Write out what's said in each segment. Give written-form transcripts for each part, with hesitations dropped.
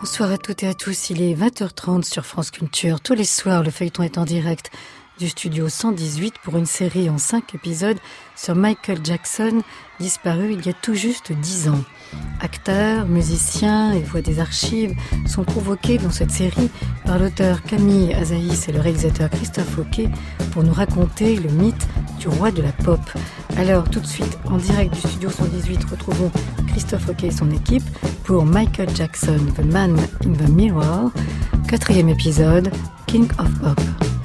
Bonsoir à toutes et à tous, il est 20h30 sur France Culture. Tous les soirs, le feuilleton est en direct du studio 118 pour une série en 5 épisodes sur Michael Jackson, disparu il y a tout juste 10 ans. Acteurs, musiciens et voix des archives sont convoqués dans cette série par l'auteur Camille Azaïs et le réalisateur Christophe Hoquet pour nous raconter le mythe du roi de la pop. Alors tout de suite, en direct du studio 118, retrouvons Christophe Hoquet et son équipe pour Michael Jackson, The Man in the Mirror, 4e épisode, King of Pop.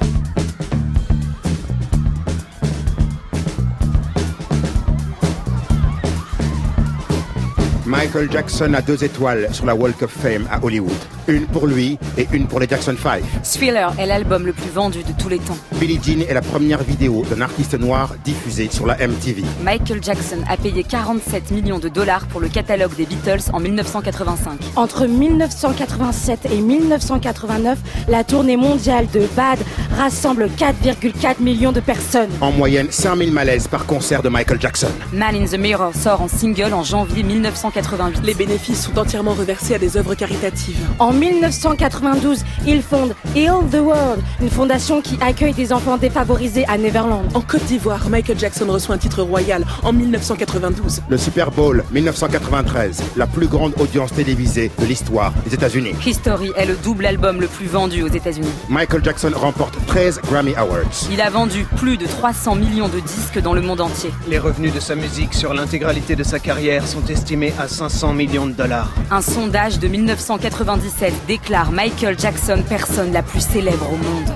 Michael Jackson a 2 étoiles sur la Walk of Fame à Hollywood. Une pour lui et une pour les Jackson 5. Thriller est l'album le plus vendu de tous les temps. Billie Jean est la première vidéo d'un artiste noir diffusée sur la MTV. Michael Jackson a payé 47 millions de dollars pour le catalogue des Beatles en 1985. Entre 1987 et 1989, la tournée mondiale de Bad rassemble 4,4 millions de personnes. En moyenne, 5000 malaises par concert de Michael Jackson. Man in the Mirror sort en single en janvier 1988. Les bénéfices sont entièrement reversés à des œuvres caritatives. En 1992, il fonde Heal the World, une fondation qui accueille des enfants défavorisés à Neverland. En Côte d'Ivoire, Michael Jackson reçoit un titre royal en 1992. Le Super Bowl 1993, la plus grande audience télévisée de l'histoire des États-Unis. History est le double album le plus vendu aux États-Unis. Michael Jackson remporte 13 Grammy Awards. Il a vendu plus de 300 millions de disques dans le monde entier. Les revenus de sa musique sur l'intégralité de sa carrière sont estimés à 500 millions de dollars. Un sondage de 1997 déclare Michael Jackson personne la plus célèbre au monde.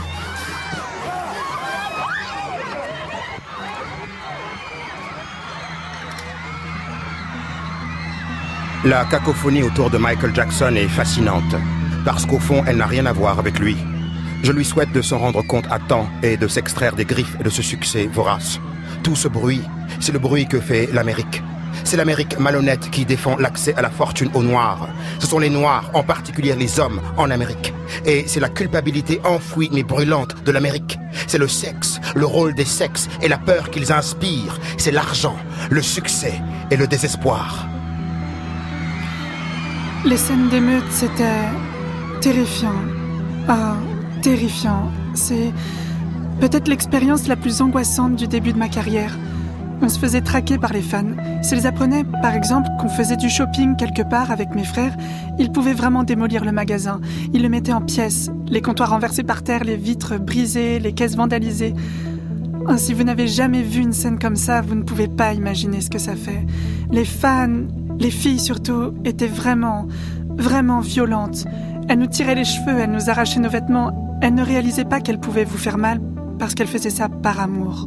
La cacophonie autour de Michael Jackson est fascinante, parce qu'au fond, elle n'a rien à voir avec lui. Je lui souhaite de s'en rendre compte à temps et de s'extraire des griffes de ce succès vorace. Tout ce bruit, c'est le bruit que fait l'Amérique. C'est l'Amérique malhonnête qui défend l'accès à la fortune aux Noirs. Ce sont les Noirs, en particulier les hommes, en Amérique. Et c'est la culpabilité enfouie mais brûlante de l'Amérique. C'est le sexe, le rôle des sexes et la peur qu'ils inspirent. C'est l'argent, le succès et le désespoir. Les scènes d'émeute, c'était terrifiant. Ah, terrifiant. C'est peut-être l'expérience la plus angoissante du début de ma carrière. On se faisait traquer par les fans. S'ils apprenaient, par exemple, qu'on faisait du shopping quelque part avec mes frères, ils pouvaient vraiment démolir le magasin. Ils le mettaient en pièces, les comptoirs renversés par terre, les vitres brisées, les caisses vandalisées. Oh, si vous n'avez jamais vu une scène comme ça, vous ne pouvez pas imaginer ce que ça fait. Les fans, les filles surtout, étaient vraiment, vraiment violentes. Elles nous tiraient les cheveux, elles nous arrachaient nos vêtements. Elles ne réalisaient pas qu'elles pouvaient vous faire mal parce qu'elles faisaient ça par amour.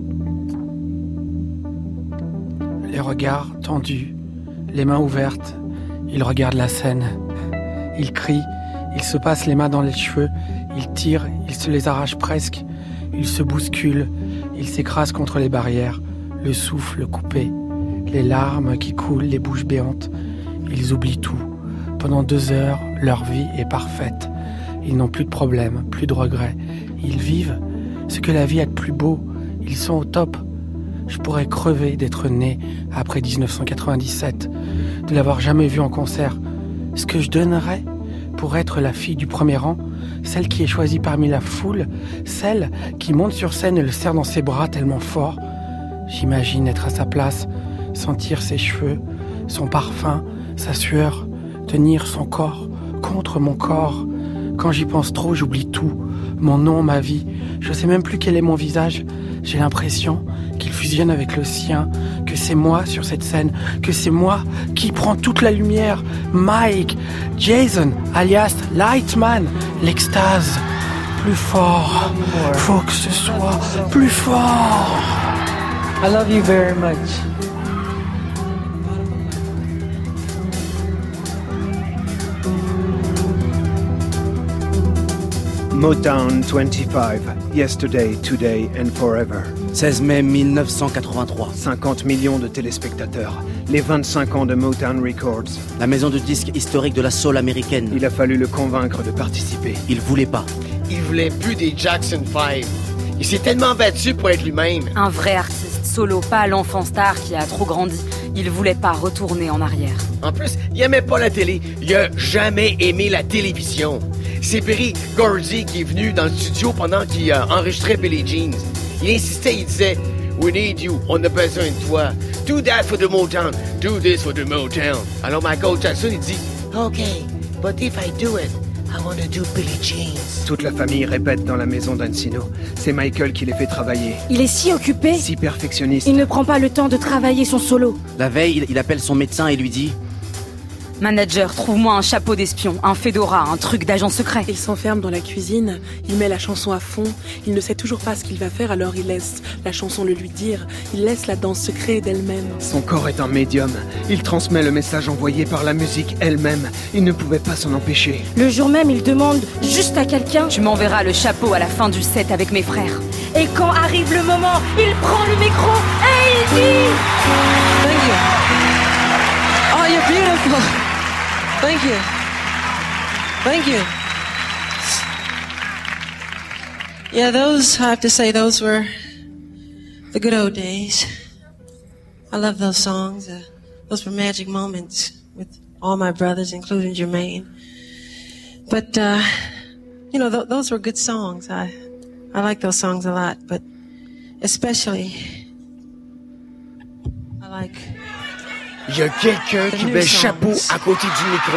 Les regards tendus, les mains ouvertes, ils regardent la scène. Ils crient, ils se passent les mains dans les cheveux, ils tirent, ils se les arrachent presque, ils se bousculent, ils s'écrasent contre les barrières, le souffle coupé, les larmes qui coulent, les bouches béantes. Ils oublient tout. Pendant 2 heures, leur vie est parfaite. Ils n'ont plus de problèmes, plus de regrets. Ils vivent ce que la vie a de plus beau. Ils sont au top. Je pourrais crever d'être né après 1997, de l'avoir jamais vu en concert. Ce que je donnerais pour être la fille du premier rang, celle qui est choisie parmi la foule, celle qui monte sur scène et le serre dans ses bras tellement fort. J'imagine être à sa place, sentir ses cheveux, son parfum, sa sueur, tenir son corps contre mon corps. Quand j'y pense trop, j'oublie tout. Mon nom, ma vie. Je sais même plus quel est mon visage. J'ai l'impression qu'il fusionne avec le sien, que c'est moi sur cette scène, que c'est moi qui prends toute la lumière. Mike, Jason, alias Lightman, l'extase. Plus fort. Faut que ce soit plus fort. I love you very much. Motown 25, Yesterday, Today and Forever. 16 mai 1983. 50 millions de téléspectateurs. Les 25 ans de Motown Records. La maison de disques historique de la soul américaine. Il a fallu le convaincre de participer. Il voulait pas. Il voulait plus des Jackson 5. Il s'est tellement battu pour être lui-même. Un vrai artiste solo, pas l'enfant star qui a trop grandi, Il voulait pas retourner en arrière. En plus, il aimait pas la télé. Il a jamais aimé la télévision. C'est Berry Gordy qui est venu dans le studio pendant qu'il enregistrait Billie Jean. Il insistait, il disait « We need you, on a besoin de toi. Do that for the Motown, do this for the Motown. » Alors Michael Jackson, il dit « OK, but if I do it, I want to do Billie Jean. » Toute la famille répète dans la maison d'Encino. C'est Michael qui les fait travailler. Il est si occupé. Si perfectionniste. Il ne prend pas le temps de travailler son solo. La veille, il appelle son médecin et lui dit: Manager, trouve-moi un chapeau d'espion, un fedora, un truc d'agent secret. Il s'enferme dans la cuisine, il met la chanson à fond, il ne sait toujours pas ce qu'il va faire, alors il laisse la chanson le lui dire, il laisse la danse se créer d'elle-même. Son corps est un médium, il transmet le message envoyé par la musique elle-même, il ne pouvait pas s'en empêcher. Le jour même, il demande juste à quelqu'un: Tu m'enverras le chapeau à la fin du set avec mes frères. Et quand arrive le moment, il prend le micro et il dit: Thank you. Oh, you're beautiful. Thank you. Thank you. Yeah, I have to say, those were the good old days. I love those songs. Those were magic moments with all my brothers, including Jermaine. But, those were good songs. I like those songs a lot, but especially, I like... Il y a quelqu'un qui met le chapeau à côté du micro.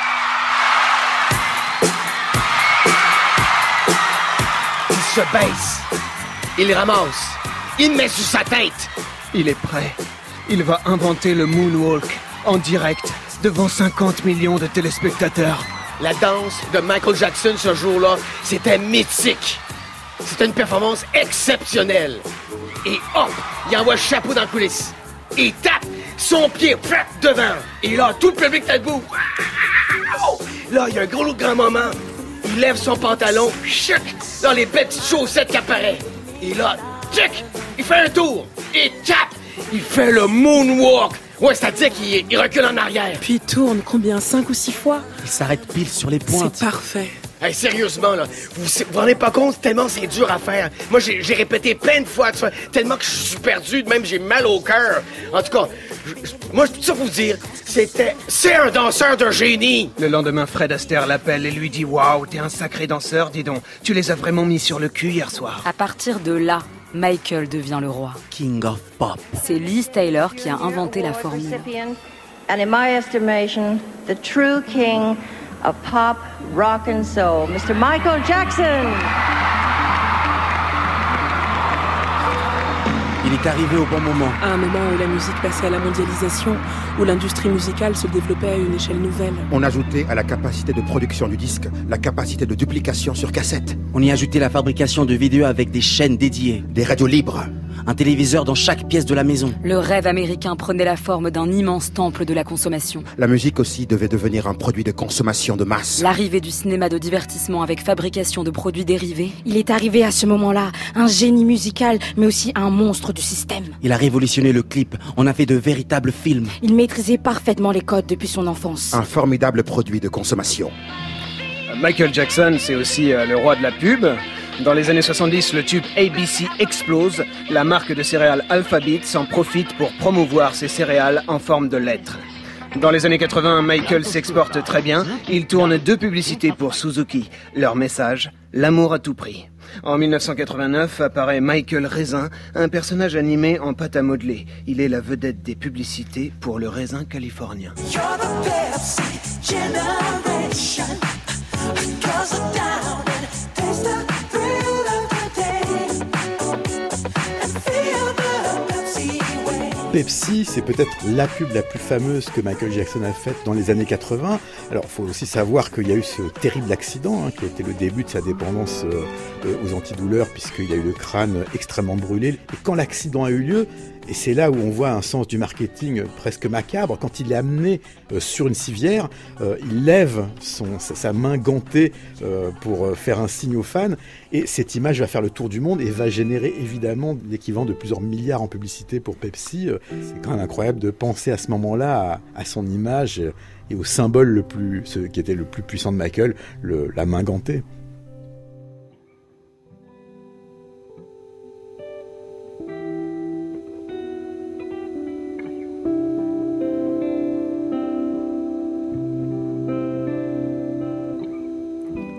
Il se baisse. Il ramasse. Il met sur sa tête. Il est prêt. Il va inventer le moonwalk en direct devant 50 millions de téléspectateurs. La danse de Michael Jackson ce jour-là, c'était mythique. C'était une performance exceptionnelle. Et hop, il envoie le chapeau dans la coulisse. Il tape son pied devant. Et là, tout le public est debout. Là, il y a un gros grand moment. Il lève son pantalon. Chuc, dans les belles petites chaussettes qui apparaissent. Et là, tchic, il fait un tour. Et tape, il fait le moonwalk. Ouais, c'est-à-dire qu'il recule en arrière. Puis il tourne, combien, 5 ou 6 fois? Il s'arrête pile sur les pointes. C'est parfait. Hey, sérieusement, là, vous vous rendez pas compte tellement c'est dur à faire. Moi, j'ai répété plein de fois, tellement que je suis perdu, même j'ai mal au cœur. En tout cas, moi, tout ça pour vous dire, c'est un danseur de génie. Le lendemain, Fred Astaire l'appelle et lui dit: Waouh, t'es un sacré danseur, dis donc. Tu les as vraiment mis sur le cul hier soir. À partir de là, Michael devient le roi. King of Pop. C'est Liz Taylor qui a inventé la formule. And in my estimation, the true king of pop, rock and soul, Mr. Michael Jackson. Il est arrivé au bon moment. À un moment où la musique passait à la mondialisation, où l'industrie musicale se développait à une échelle nouvelle. On ajoutait à la capacité de production du disque la capacité de duplication sur cassette. On y ajoutait la fabrication de vidéos avec des chaînes dédiées. Des radios libres. Un téléviseur dans chaque pièce de la maison. Le rêve américain prenait la forme d'un immense temple de la consommation. La musique aussi devait devenir un produit de consommation de masse. L'arrivée du cinéma de divertissement avec fabrication de produits dérivés. Il est arrivé à ce moment-là, un génie musical, mais aussi un monstre du système. Il a révolutionné le clip, on a fait de véritables films. Il maîtrisait parfaitement les codes depuis son enfance. Un formidable produit de consommation. Michael Jackson, c'est aussi le roi de la pub. Dans les années 70, le tube ABC explose. La marque de céréales Alphabet s'en profite pour promouvoir ses céréales en forme de lettres. Dans les années 80, Michael s'exporte très bien. Il tourne 2 publicités pour Suzuki. Leur message, l'amour à tout prix. En 1989 apparaît Michael Raisin, un personnage animé en pâte à modeler. Il est la vedette des publicités pour le raisin californien. Pepsi, c'est peut-être la pub la plus fameuse que Michael Jackson a faite dans les années 80. Alors, il faut aussi savoir qu'il y a eu ce terrible accident qui a été le début de sa dépendance aux antidouleurs, puisqu'il y a eu le crâne extrêmement brûlé. Et quand l'accident a eu lieu, et c'est là où on voit un sens du marketing presque macabre, quand il est amené sur une civière, il lève sa main gantée pour faire un signe aux fans, et cette image va faire le tour du monde et va générer évidemment l'équivalent de plusieurs milliards en publicité pour Pepsi. C'est quand même incroyable de penser à ce moment-là à son image et au symbole ce qui était le plus puissant de Michael, la main gantée.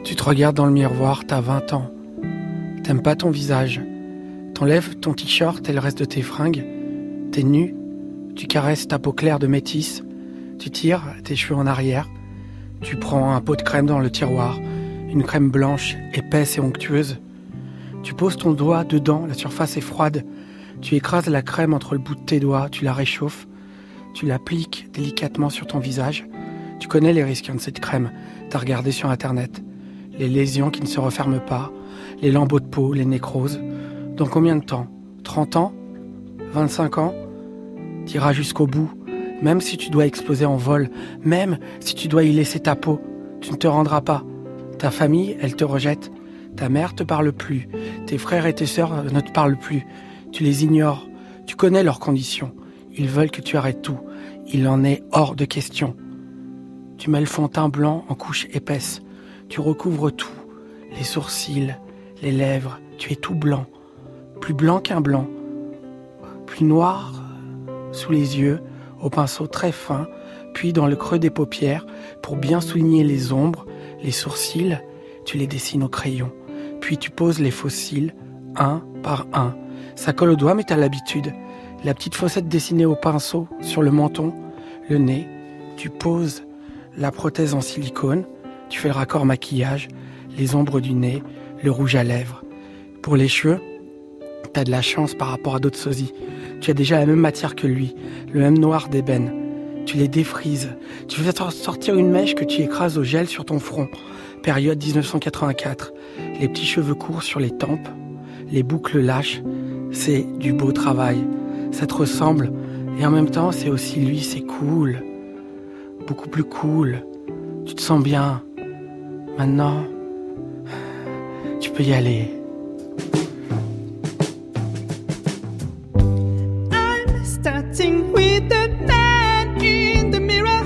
Tu te regardes dans le miroir, t'as 20 ans. T'aimes pas ton visage. T'enlèves ton t-shirt et le reste de tes fringues. T'es nu. Tu caresses ta peau claire de métisse. Tu tires tes cheveux en arrière. Tu prends un pot de crème dans le tiroir. Une crème blanche, épaisse et onctueuse. Tu poses ton doigt dedans, la surface est froide. Tu écrases la crème entre le bout de tes doigts, tu la réchauffes. Tu l'appliques délicatement sur ton visage. Tu connais les risques de cette crème. T'as regardé sur internet. Les lésions qui ne se referment pas, les lambeaux de peau, les nécroses. Dans combien de temps ? 30 ans ? 25 ans ? T'iras jusqu'au bout. Même si tu dois exploser en vol, même si tu dois y laisser ta peau, tu ne te rendras pas. Ta famille, elle te rejette. Ta mère te parle plus. Tes frères et tes sœurs ne te parlent plus. Tu les ignores. Tu connais leurs conditions. Ils veulent que tu arrêtes tout. Il en est hors de question. Tu mets le fond de teint blanc en couche épaisse. Tu recouvres tout. Les sourcils, les lèvres. Tu es tout blanc. Plus blanc qu'un blanc. Plus noir sous les yeux, au pinceau très fin, puis dans le creux des paupières, pour bien souligner les ombres, les sourcils, tu les dessines au crayon. Puis tu poses les faux cils, un par un. Ça colle au doigt, mais t'as l'habitude. La petite fossette dessinée au pinceau, sur le menton, le nez. Tu poses la prothèse en silicone, tu fais le raccord maquillage, les ombres du nez, le rouge à lèvres. Pour les cheveux, t'as de la chance par rapport à d'autres sosies. Tu as déjà la même matière que lui, le même noir d'ébène. Tu les défrises. Tu fais sortir une mèche que tu écrases au gel sur ton front. Période 1984. Les petits cheveux courts sur les tempes, les boucles lâches. C'est du beau travail. Ça te ressemble. Et en même temps, c'est aussi lui, c'est cool. Beaucoup plus cool. Tu te sens bien. Maintenant, tu peux y aller. Starting with the man in the mirror,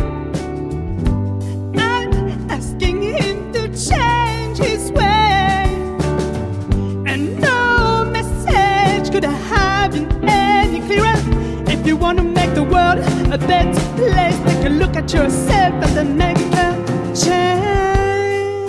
I'm asking him to change his way, and no message could have been any clearer. If you want to make the world a better place, take a look at yourself and then make a change.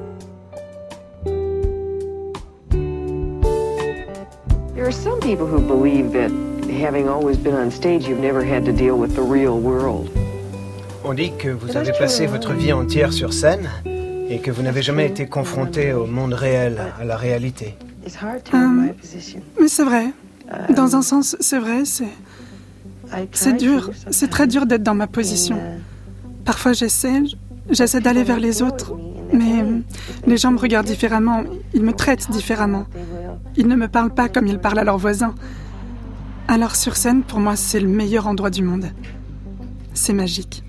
There are some people who believe that having always been on stage, you've never had to deal with the real world. On dit que vous avez passé votre vie entière sur scène et que vous n'avez jamais été confronté au monde réel, à la réalité. Mais c'est vrai. Dans un sens, c'est vrai, c'est dur. C'est très dur d'être dans ma position. Parfois, j'essaie d'aller vers les autres, mais les gens me regardent différemment. Ils me traitent différemment. Ils ne me parlent pas comme ils parlent à leurs voisins. Alors sur scène, pour moi, c'est le meilleur endroit du monde. C'est magique.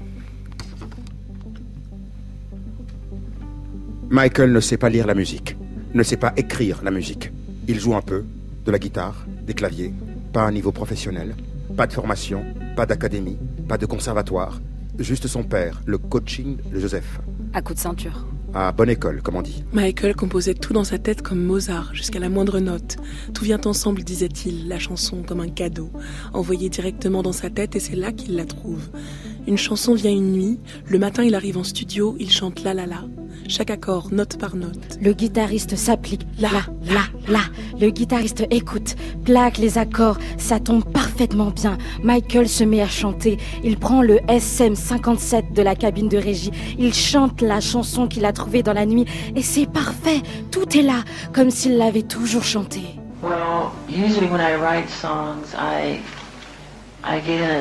Michael ne sait pas lire la musique, ne sait pas écrire la musique. Il joue un peu, de la guitare, des claviers, pas à un niveau professionnel, pas de formation, pas d'académie, pas de conservatoire, juste son père, le coaching de Joseph. À coup de ceinture. À bonne école, comme on dit. Michael composait tout dans sa tête comme Mozart, jusqu'à la moindre note. Tout vient ensemble, disait-il, la chanson comme un cadeau, envoyé directement dans sa tête, et c'est là qu'il la trouve. Une chanson vient une nuit, le matin il arrive en studio, il chante la la la. Chaque accord, note par note. Le guitariste s'applique, la. Le guitariste écoute, plaque les accords, ça tombe parfaitement bien. Michael se met à chanter, il prend le SM57 de la cabine de régie, il chante la chanson qu'il a trouvée dans la nuit, et c'est parfait, tout est là, comme s'il l'avait toujours chanté. Well, usually when I write songs, I get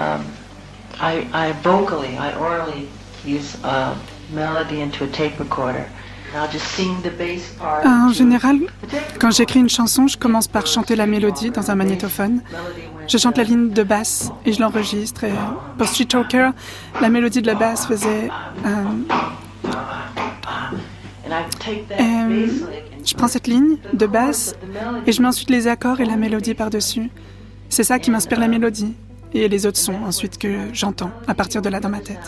I vocally, I orally use a melody into a tape recorder. I'll just sing the bass part. En général, quand j'écris une chanson, je commence par chanter la mélodie dans un magnétophone. Je chante la ligne de basse et je l'enregistre. Et pour Street Talker, la mélodie de la basse faisait... je prends cette ligne de basse et je mets ensuite les accords et la mélodie par-dessus. C'est ça qui m'inspire la mélodie. Et les autres sons ensuite que j'entends à partir de là dans ma tête.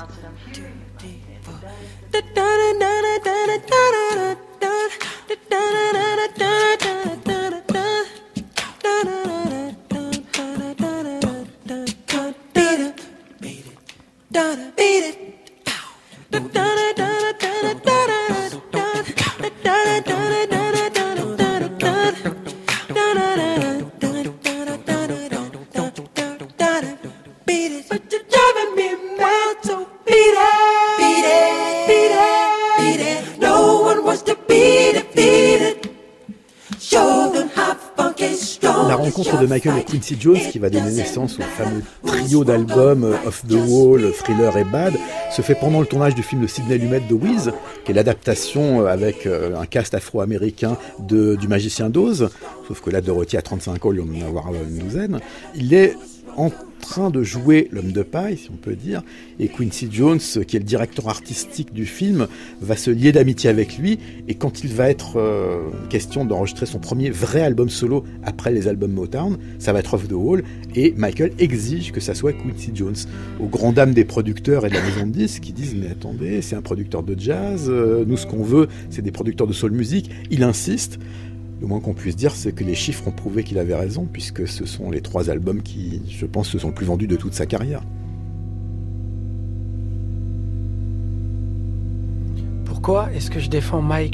rencontre de Michael et Quincy Jones, qui va donner naissance au fameux trio d'albums Off the Wall, Thriller et Bad, se fait pendant le tournage du film de Sidney Lumet The Wiz, qui est l'adaptation avec un cast afro-américain du Magicien d'Oz, sauf que là Dorothy a 35 ans, il y en a avoir une douzaine. Il est en train de jouer l'homme de paille, si on peut dire, et Quincy Jones, qui est le directeur artistique du film, va se lier d'amitié avec lui, et quand il va être question d'enregistrer son premier vrai album solo après les albums Motown, ça va être Off the Wall, et Michael exige que ça soit Quincy Jones, aux grandes dames des producteurs et de la maison de disques, qui disent « mais attendez, c'est un producteur de jazz, nous ce qu'on veut, c'est des producteurs de soul music », il insiste. Le moins qu'on puisse dire, c'est que les chiffres ont prouvé qu'il avait raison, puisque ce sont les 3 albums qui, je pense, se sont le plus vendus de toute sa carrière. Pourquoi est-ce que je défends Michael ?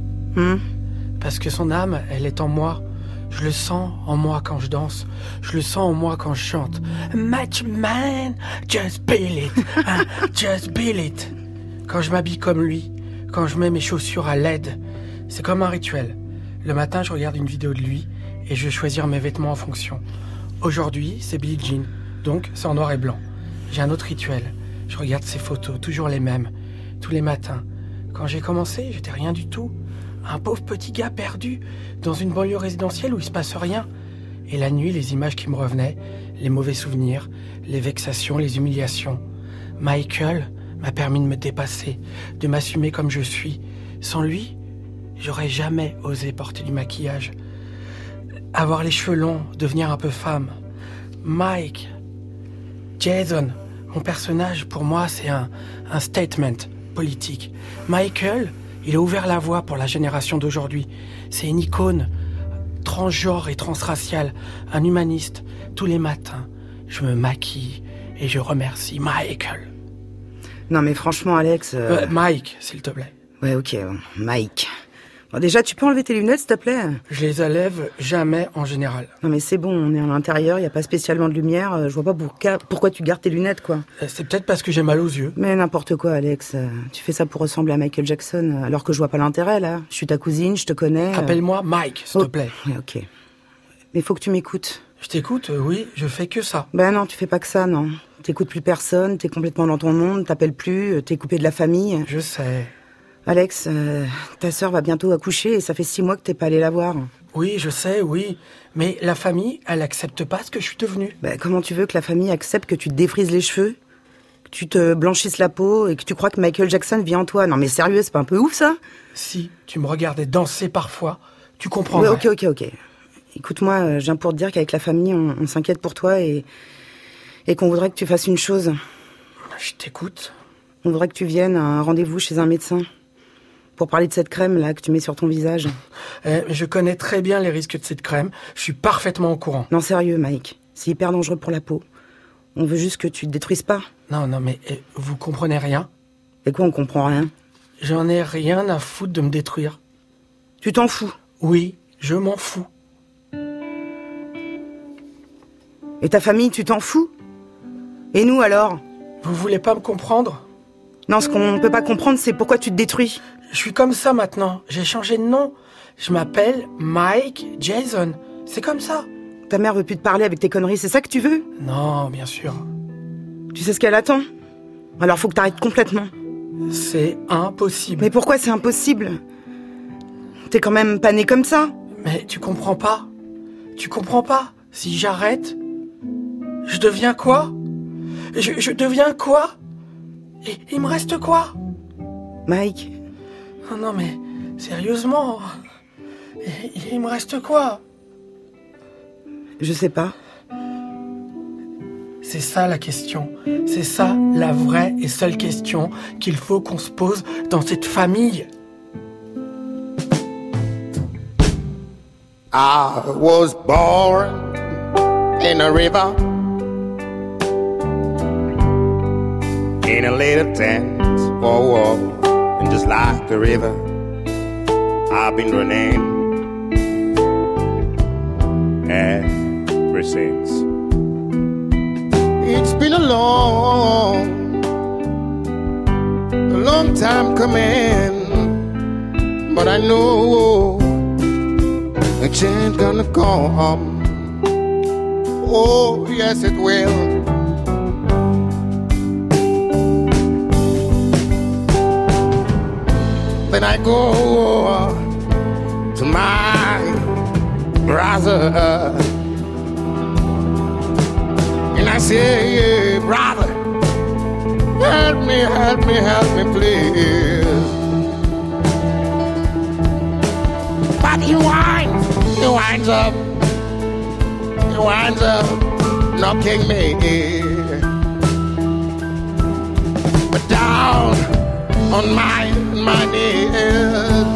Parce que son âme, elle est en moi. Je le sens en moi quand je danse. Je le sens en moi quand je chante. Match man, just feel it, just feel it. Quand je m'habille comme lui, quand je mets mes chaussures à LED, c'est comme un rituel. Le matin, je regarde une vidéo de lui et je vais choisir mes vêtements en fonction. Aujourd'hui, c'est Billie Jean, donc c'est en noir et blanc. J'ai un autre rituel. Je regarde ses photos, toujours les mêmes, tous les matins. Quand j'ai commencé, j'étais rien du tout. Un pauvre petit gars perdu dans une banlieue résidentielle où il se passe rien. Et la nuit, les images qui me revenaient, les mauvais souvenirs, les vexations, les humiliations. Michael m'a permis de me dépasser, de m'assumer comme je suis. Sans lui, j'aurais jamais osé porter du maquillage. Avoir les cheveux longs, devenir un peu femme. Mike, Jason, mon personnage, pour moi, c'est un statement politique. Michael, il a ouvert la voie pour la génération d'aujourd'hui. C'est une icône transgenre et transraciale, un humaniste. Tous les matins, je me maquille et je remercie Michael. Non mais franchement, Alex... Mike, s'il te plaît. Ouais, ok, Mike... Bon, déjà, tu peux enlever tes lunettes, s'il te plaît ? Je les enlève jamais en général. Non mais c'est bon, on est à l'intérieur, y a pas spécialement de lumière, je vois pas pourquoi tu gardes tes lunettes, quoi. C'est peut-être parce que j'ai mal aux yeux. Mais n'importe quoi, Alex. Tu fais ça pour ressembler à Michael Jackson, alors que je vois pas l'intérêt, là. Je suis ta cousine, je te connais... Appelle-moi Mike, s'il te plaît. Ouais, ok. Mais faut que tu m'écoutes. Je t'écoute, oui, je fais que ça. Ben non, tu fais pas que ça, non. T'écoutes plus personne, t'es complètement dans ton monde, t'appelles plus, t'es coupé de la famille. Je sais... Alex, ta sœur va bientôt accoucher et ça fait 6 mois que t'es pas allé la voir. Oui, je sais, oui. Mais la famille, elle accepte pas ce que je suis devenu. Ben, comment tu veux que la famille accepte que tu te défrises les cheveux, que tu te blanchisses la peau et que tu crois que Michael Jackson vit en toi ? Non mais sérieux, c'est pas un peu ouf ça ? Si tu me regardais danser parfois, tu comprendrais. Ouais, ok. Écoute-moi, je viens pour te dire qu'avec la famille, on s'inquiète pour toi et qu'on voudrait que tu fasses une chose. Je t'écoute. On voudrait que tu viennes à un rendez-vous chez un médecin. Pour parler de cette crème, là, que tu mets sur ton visage. Je connais très bien les risques de cette crème. Je suis parfaitement au courant. Non, sérieux, Mike. C'est hyper dangereux pour la peau. On veut juste que tu te détruises pas. Non, mais vous comprenez rien ? Et quoi, on comprend rien ? J'en ai rien à foutre de me détruire. Tu t'en fous ? Oui, je m'en fous. Et ta famille, tu t'en fous ? Et nous, alors ? Vous voulez pas me comprendre ? Non, ce qu'on peut pas comprendre, c'est pourquoi tu te détruis. Je suis comme ça maintenant. J'ai changé de nom. Je m'appelle Mike Jason. C'est comme ça. Ta mère veut plus te parler avec tes conneries, c'est ça que tu veux ? Non, bien sûr. Tu sais ce qu'elle attend ? Alors faut que t'arrêtes complètement. C'est impossible. Mais pourquoi c'est impossible ? T'es quand même pas né comme ça. Mais tu comprends pas ? Tu comprends pas ? Si j'arrête, je deviens quoi ? Je deviens quoi ? Et il me reste quoi ? Mike ? Non mais, sérieusement, il me reste quoi ? Je sais pas. C'est ça la question. C'est ça la vraie et seule question qu'il faut qu'on se pose dans cette famille. I was born in a river, in a little tent, and just like the river, I've been running ever since. It's been a long time coming, but I know a change gonna come oh, yes it will. Then I go to my brother and I say, brother, help me, please. But he winds up knocking me down on my knees.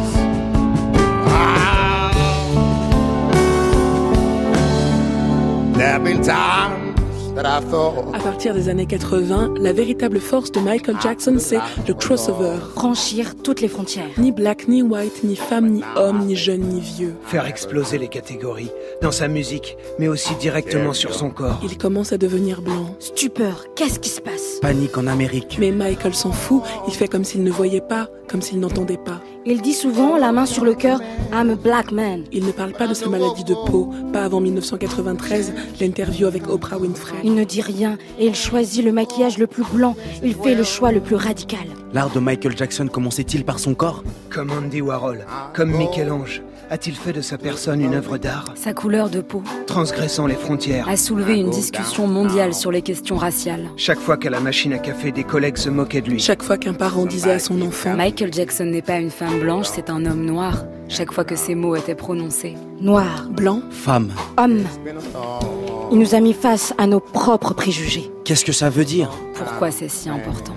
There have been times that I thought. À partir des années 80, la véritable force de Michael Jackson, c'est le crossover. Franchir toutes les frontières. Ni black, ni white, ni femme, ni homme, ni jeune, ni vieux. Faire exploser les catégories, dans sa musique, mais aussi directement sur son corps. Il commence à devenir blanc. Stupeur, qu'est-ce qui se passe? Panique en Amérique. Mais Michael s'en fout, il fait comme s'il ne voyait pas, comme s'il n'entendait pas. Il dit souvent, la main sur le cœur, I'm a black man. Il ne parle pas de sa maladie de peau, pas avant 1993, l'interview avec Oprah Winfrey. Il ne dit rien et il choisit le maquillage le plus blanc. Il fait le choix le plus radical. L'art de Michael Jackson commençait-il par son corps? Comme Andy Warhol, comme Michel-Ange, a-t-il fait de sa personne une œuvre d'art? Sa couleur de peau, transgressant les frontières, a soulevé une discussion mondiale sur les questions raciales. Chaque fois qu'à la machine à café, des collègues se moquaient de lui. Chaque fois qu'un parent disait à son enfant, Michael Jackson n'est pas une femme blanche, c'est un homme noir. Chaque fois que ces mots étaient prononcés. Noir, blanc, femme, homme. Il nous a mis face à nos propres préjugés. Qu'est-ce que ça veut dire? Pourquoi c'est si important?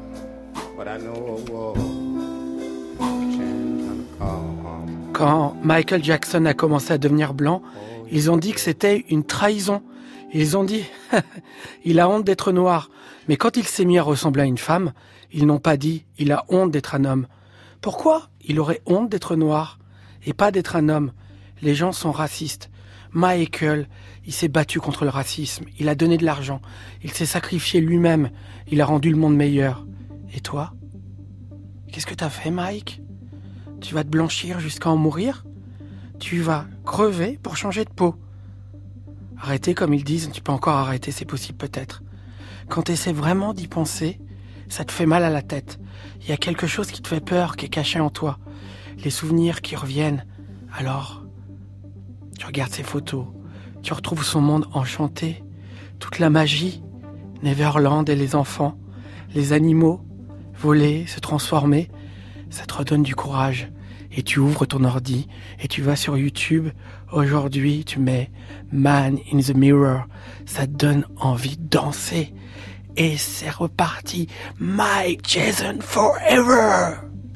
Quand Michael Jackson a commencé à devenir blanc, ils ont dit que c'était une trahison. Ils ont dit « il a honte d'être noir ». Mais quand il s'est mis à ressembler à une femme, ils n'ont pas dit « il a honte d'être un homme ». Pourquoi il aurait honte d'être noir et pas d'être un homme? Les gens sont racistes. Michael, il s'est battu contre le racisme. Il a donné de l'argent. Il s'est sacrifié lui-même. Il a rendu le monde meilleur. Et toi? Qu'est-ce que t'as fait, Mike? Tu vas te blanchir jusqu'à en mourir? Tu vas crever pour changer de peau. Arrêter, comme ils disent, tu peux encore arrêter, c'est possible peut-être. Quand tu essaies vraiment d'y penser, ça te fait mal à la tête. Il y a quelque chose qui te fait peur, qui est caché en toi. Les souvenirs qui reviennent. Alors, tu regardes ses photos, tu retrouves son monde enchanté, toute la magie, Neverland et les enfants, les animaux, voler, se transformer. Ça te redonne du courage. Et tu ouvres ton ordi et tu vas sur YouTube. Aujourd'hui, tu mets Man in the Mirror. Ça te donne envie de danser. Et c'est reparti. Mike Jackson forever.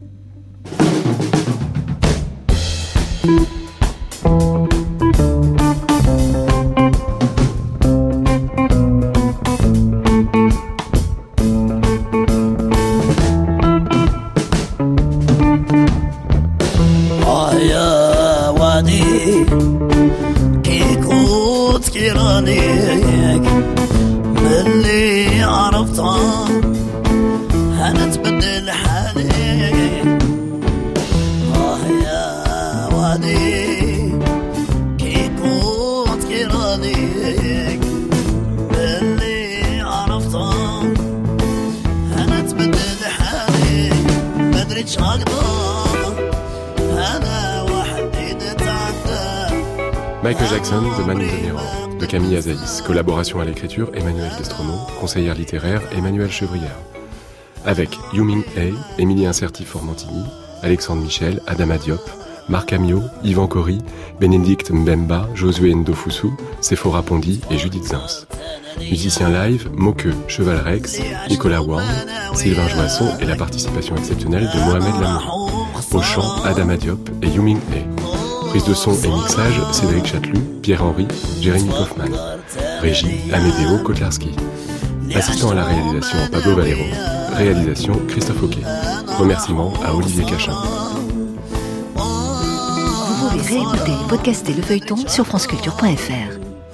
Michael Jackson de Man in the Mirror, de Camille Azaïs, collaboration à l'écriture Emmanuel Destrono, conseillère littéraire Emmanuel Chevrière. Avec Yu-Ming Hei, Émilie Incerti-Formantini, Alexandre Michel, Adama Diop, Marc Amiot, Yvan Cory, Bénédicte Mbemba, Josué Ndofusu, Sephora Pondi et Judith Zins. Musiciens live, Moqueux, Cheval Rex, Nicolas Wang, Sylvain Joasson et la participation exceptionnelle de Mohamed Lamour. Au chant, Adama Diop et Yu-Ming Hei. Prise de son et mixage, Cédric Chatelu, Pierre-Henri, Jérémy Kaufmann. Régie, Amédéo Kotlarski. Assistant à la réalisation, Pablo Valero. Réalisation, Christophe Auquet. Remerciements à Olivier Cachin. Vous pouvez réécouter et podcaster le feuilleton sur franceculture.fr.